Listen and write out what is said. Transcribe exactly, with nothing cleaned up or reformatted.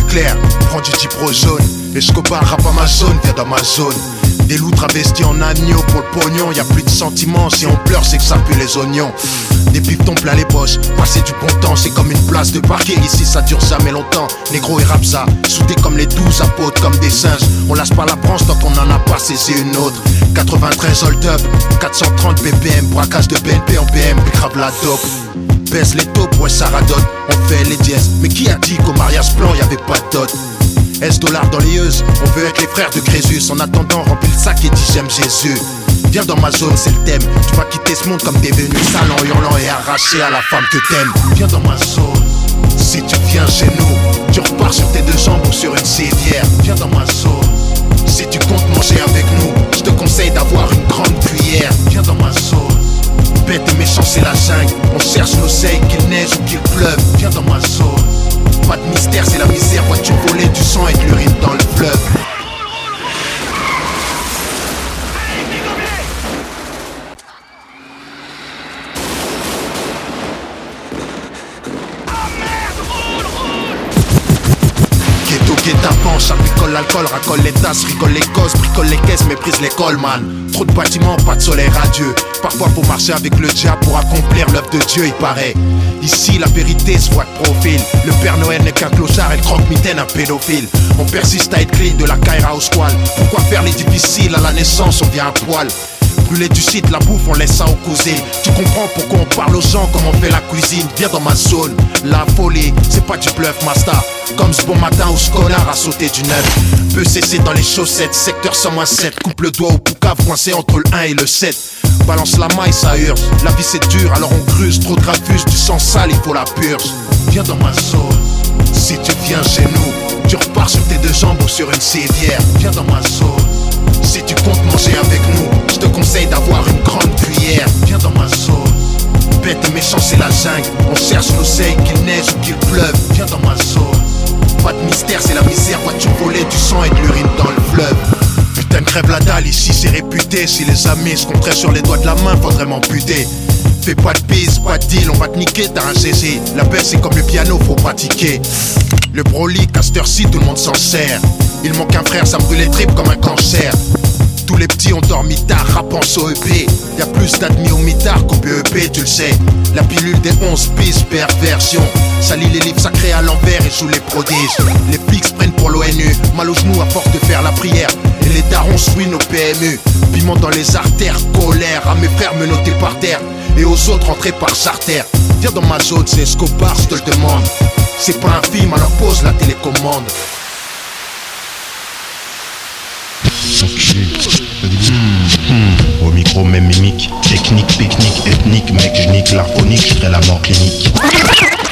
clair, prends du Dipro jaune. Escobar rappe à ma zone, viens dans ma zone. Des loups travestis en agneau pour le pognon. Y'a plus de sentiments, si on pleure c'est que ça pue les oignons. Des pipetons plein les poches, passer du bon temps. C'est comme une place de parking, ici ça dure jamais longtemps. Négro et Rapsa, soudés comme les douze apôtres, comme des singes. On lâche pas la branche tant qu'on en a pas saisi une autre. Quatre-vingt-treize hold up, quatre cent trente B P M. Braquage de B N P en B M, grave la dope. Baisse les taupes, ouais ça radote, on fait les dièses. Mais qui a dit qu'au mariage blanc y'avait pas de dot? S dollars dans les yeux, on veut être les frères de Crésus. En attendant, remplis le sac et dis j'aime Jésus. Viens dans ma zone, c'est le thème. Tu vas quitter ce monde comme t'es venu, sale en hurlant et arraché à la femme que t'aimes. Viens dans ma zone, si tu viens chez nous, tu repars sur tes deux jambes ou sur une civière. Viens dans ma zone, si tu comptes manger avec nous, je te conseille d'avoir une grande cuillère. Viens dans ma zone, bête et méchant c'est la jungle. On cherche l'oseille, qu'il neige ou qu'il pleuve. Viens dans ma zone, pas de mystère, c'est la misère. Vois-tu voler du sang et de l'urine dans le fleuve. Ghetto, guet-apens, ça picole l'alcool, racole les tasses, rigole les gosses, bricole les caisses, méprise l'école, man. Trop de bâtiments, pas de soleil radieux. Parfois faut marcher avec le diable pour accomplir l'œuvre de Dieu, il paraît. Ici la vérité se voit de profil. Le Père Noël n'est qu'un clochard et le croque-mitaine un pédophile. On persiste à être clean de la Kaira au squal. Pourquoi faire les difficiles? À la naissance on vient à poil. Brûler du shit, la bouffe on laisse ça aux cousins. Tu comprends pourquoi on parle aux gens comme on fait la cuisine. Viens dans ma zone, la folie, c'est pas du bluff master. Comme ce bon matin où ce connard a sauté du neuf. Peut cesser dans les chaussettes, secteur cent moins sept. Coupe le doigt au poucave coincé entre le un et le sept. Balance la maille, ça urge, la vie c'est dur alors on cruse. Trop de gravus, du sang sale, il faut la purge. Viens dans ma zone, si tu viens chez nous, tu repars sur tes deux jambes ou sur une civière. Viens dans ma zone, si tu comptes manger avec nous, je te conseille d'avoir une grande cuillère. Viens dans ma zone, bête et méchant c'est la jungle. On cherche l'oseille, qu'il neige ou qu'il pleuve. Viens dans ma zone, pas de mystère c'est la misère. Vois-tu voler du sang et de l'urine dans le fleuve. Putain crève la dalle, ici c'est réputé. Si les amis se compteraient sur les doigts de la main, faudrait m'amputer. Fais pas de bise, pas de deal, on va te niquer, t'as un G G. La baisse c'est comme le piano, faut pratiquer. Le Broly, Caster-ci, tout le monde s'en sert. Il manque un frère, ça me brûle les tripes comme un cancer. Tous les petits ont dormi tard, rap en S O E P. Y'a plus d'admis au mitard qu'au P E P, tu le sais. La pilule des onze bis, perversion. Ça lit les livres sacrés à l'envers et joue les prodiges. Les flics prennent pour l'O N U, mal aux genoux à force de faire la prière. Et les darons souinent au P M U. Piment dans les artères, colère à mes frères menottés par terre. Et aux autres entrés par charter. Viens dans ma zone, c'est Escobar, je te le demande. C'est pas un film, alors pose la télécommande. Mmh. Au micro, même mimique. Technique, technique, ethnique. Mec, je nique l'harmonique, je ferai la mort clinique.